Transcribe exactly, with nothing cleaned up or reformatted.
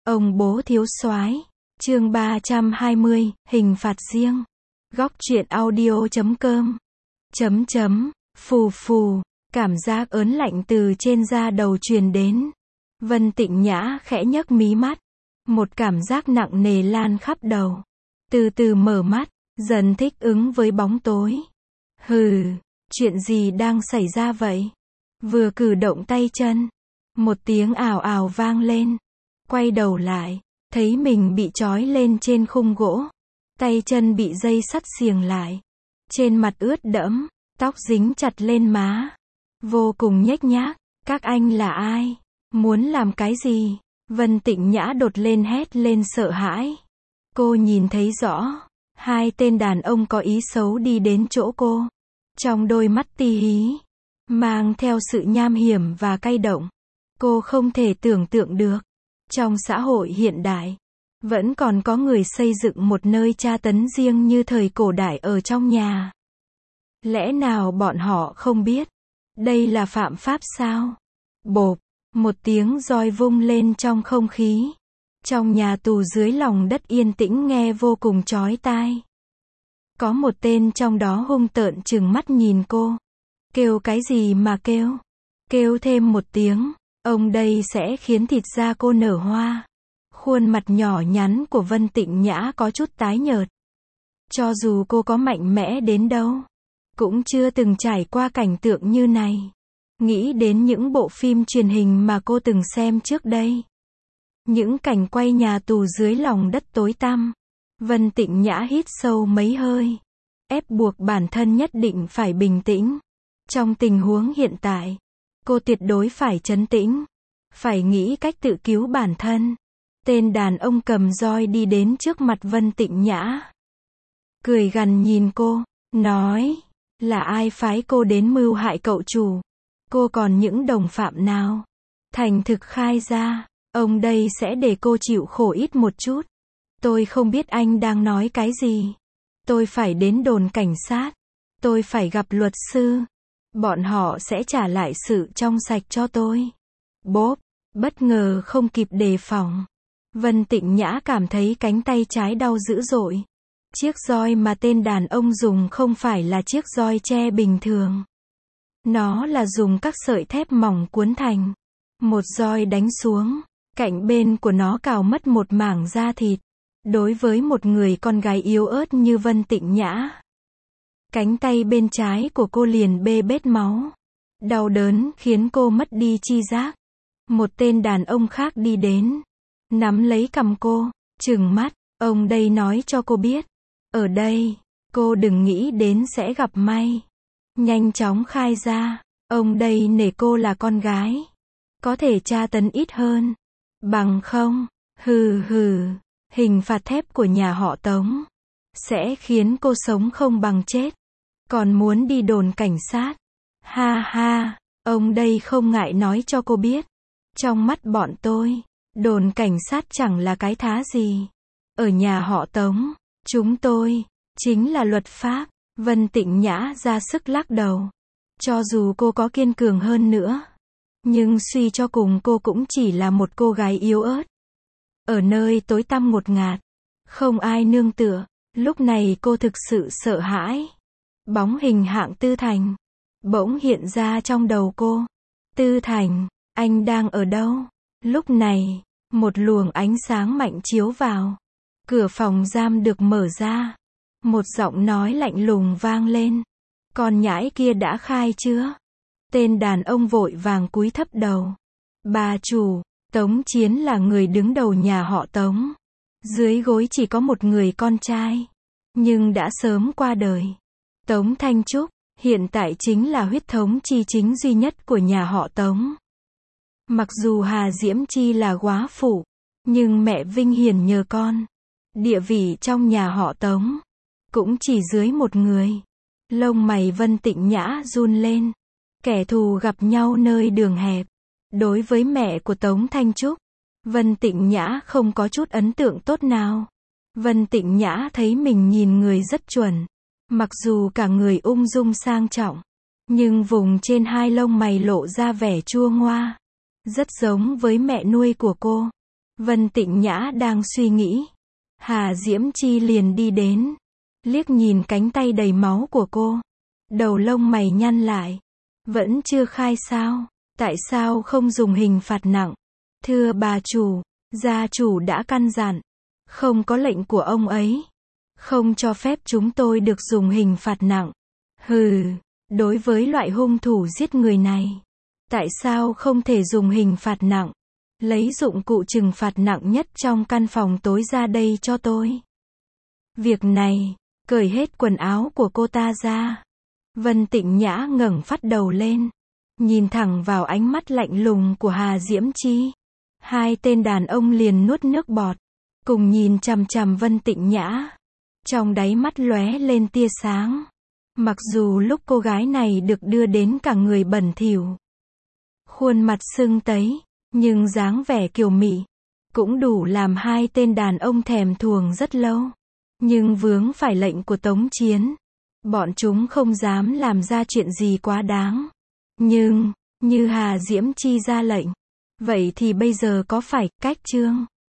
Ông bố thiếu soái. Chương ba trăm hai mươi, hình phạt riêng. Góc truyện audio chấm com. Chấm chấm, phù phù, cảm giác ớn lạnh từ trên da đầu truyền đến. Vân Tịnh Nhã khẽ nhấc mí mắt. Một cảm giác nặng nề lan khắp đầu. Từ từ mở mắt, dần thích ứng với bóng tối. Hừ, chuyện gì đang xảy ra vậy? Vừa cử động tay chân, một tiếng ào ào vang lên. Quay đầu lại, thấy mình bị trói lên trên khung gỗ. Tay chân bị dây sắt xiềng lại. Trên mặt ướt đẫm, tóc dính chặt lên má. Vô cùng nhếch nhác. Các anh là ai? Muốn làm cái gì? Vân Tịnh Nhã đột lên hét lên sợ hãi. Cô nhìn thấy rõ. Hai tên đàn ông có ý xấu đi đến chỗ cô. Trong đôi mắt ti hí, mang theo sự nham hiểm và cay độc. Cô không thể tưởng tượng được. Trong xã hội hiện đại, vẫn còn có người xây dựng một nơi tra tấn riêng như thời cổ đại ở trong nhà. Lẽ nào bọn họ không biết? Đây là phạm pháp sao? Bộp, một tiếng roi vung lên trong không khí. Trong nhà tù dưới lòng đất yên tĩnh nghe vô cùng chói tai. Có một tên trong đó hung tợn trừng mắt nhìn cô. Kêu cái gì mà kêu? Kêu thêm một tiếng, ông đây sẽ khiến thịt da cô nở hoa. Khuôn mặt nhỏ nhắn của Vân Tịnh Nhã có chút tái nhợt. Cho dù cô có mạnh mẽ đến đâu, cũng chưa từng trải qua cảnh tượng như này. Nghĩ đến những bộ phim truyền hình mà cô từng xem trước đây. Những cảnh quay nhà tù dưới lòng đất tối tăm. Vân Tịnh Nhã hít sâu mấy hơi. Ép buộc bản thân nhất định phải bình tĩnh. Trong tình huống hiện tại, cô tuyệt đối phải trấn tĩnh. Phải nghĩ cách tự cứu bản thân. Tên đàn ông cầm roi đi đến trước mặt Vân Tịnh Nhã. Cười gằn nhìn cô, nói, là ai phái cô đến mưu hại cậu chủ? Cô còn những đồng phạm nào? Thành thực khai ra, ông đây sẽ để cô chịu khổ ít một chút. Tôi không biết anh đang nói cái gì. Tôi phải đến đồn cảnh sát. Tôi phải gặp luật sư. Bọn họ sẽ trả lại sự trong sạch cho tôi. Bốp, bất ngờ không kịp đề phòng. Vân Tịnh Nhã cảm thấy cánh tay trái đau dữ dội. Chiếc roi mà tên đàn ông dùng không phải là chiếc roi tre bình thường. Nó là dùng các sợi thép mỏng cuốn thành. Một roi đánh xuống, cạnh bên của nó cào mất một mảng da thịt. Đối với một người con gái yếu ớt như Vân Tịnh Nhã, cánh tay bên trái của cô liền bê bết máu. Đau đớn khiến cô mất đi chi giác. Một tên đàn ông khác đi đến, nắm lấy cằm cô, trừng mắt, ông đây nói cho cô biết. Ở đây, cô đừng nghĩ đến sẽ gặp may. Nhanh chóng khai ra, ông đây nể cô là con gái. Có thể tra tấn ít hơn. Bằng không, hừ hừ, hình phạt thép của nhà họ Tống sẽ khiến cô sống không bằng chết. Còn muốn đi đồn cảnh sát. Ha ha, ông đây không ngại nói cho cô biết. Trong mắt bọn tôi, đồn cảnh sát chẳng là cái thá gì. Ở nhà họ Tống, chúng tôi chính là luật pháp. Vân Tịnh Nhã ra sức lắc đầu. Cho dù cô có kiên cường hơn nữa, nhưng suy cho cùng cô cũng chỉ là một cô gái yếu ớt. Ở nơi tối tăm ngột ngạt, không ai nương tựa. Lúc này cô thực sự sợ hãi. Bóng hình Hạng Tư Thành bỗng hiện ra trong đầu cô. Tư Thành, anh đang ở đâu? Lúc này, một luồng ánh sáng mạnh chiếu vào. Cửa phòng giam được mở ra. Một giọng nói lạnh lùng vang lên. Con nhãi kia đã khai chưa? Tên đàn ông vội vàng cúi thấp đầu. Bà chủ, Tống Chiến là người đứng đầu nhà họ Tống. Dưới gối chỉ có một người con trai, nhưng đã sớm qua đời. Tống Thanh Trúc, hiện tại chính là huyết thống chi chính duy nhất của nhà họ Tống. Mặc dù Hà Diễm Chi là góa phụ, nhưng mẹ Vinh Hiền nhờ con. Địa vị trong nhà họ Tống cũng chỉ dưới một người. Lông mày Vân Tịnh Nhã run lên. Kẻ thù gặp nhau nơi đường hẹp. Đối với mẹ của Tống Thanh Trúc, Vân Tịnh Nhã không có chút ấn tượng tốt nào. Vân Tịnh Nhã thấy mình nhìn người rất chuẩn. Mặc dù cả người ung dung sang trọng, nhưng vùng trên hai lông mày lộ ra vẻ chua ngoa. Rất giống với mẹ nuôi của cô. Vân Tịnh Nhã đang suy nghĩ. Hà Diễm Chi liền đi đến. Liếc nhìn cánh tay đầy máu của cô. Đầu lông mày nhăn lại. Vẫn chưa khai sao? Tại sao không dùng hình phạt nặng? Thưa bà chủ, gia chủ đã căn dặn. Không có lệnh của ông ấy. Không cho phép chúng tôi được dùng hình phạt nặng. Hừ, đối với loại hung thủ giết người này. Tại sao không thể dùng hình phạt nặng? Lấy dụng cụ trừng phạt nặng nhất trong căn phòng tối ra đây cho tôi. Việc này, cởi hết quần áo của cô ta ra. Vân Tịnh Nhã ngẩng phát đầu lên. Nhìn thẳng vào ánh mắt lạnh lùng của Hà Diễm Chi. Hai tên đàn ông liền nuốt nước bọt. Cùng nhìn chằm chằm Vân Tịnh Nhã. Trong đáy mắt lóe lên tia sáng. Mặc dù lúc cô gái này được đưa đến cả người bẩn thỉu. Khuôn mặt sưng tấy. Nhưng dáng vẻ kiều mị. Cũng đủ làm hai tên đàn ông thèm thuồng rất lâu. Nhưng vướng phải lệnh của Tống Chiến. Bọn chúng không dám làm ra chuyện gì quá đáng. Nhưng, như Hà Diễm Chi ra lệnh. Vậy thì bây giờ có phải cách chương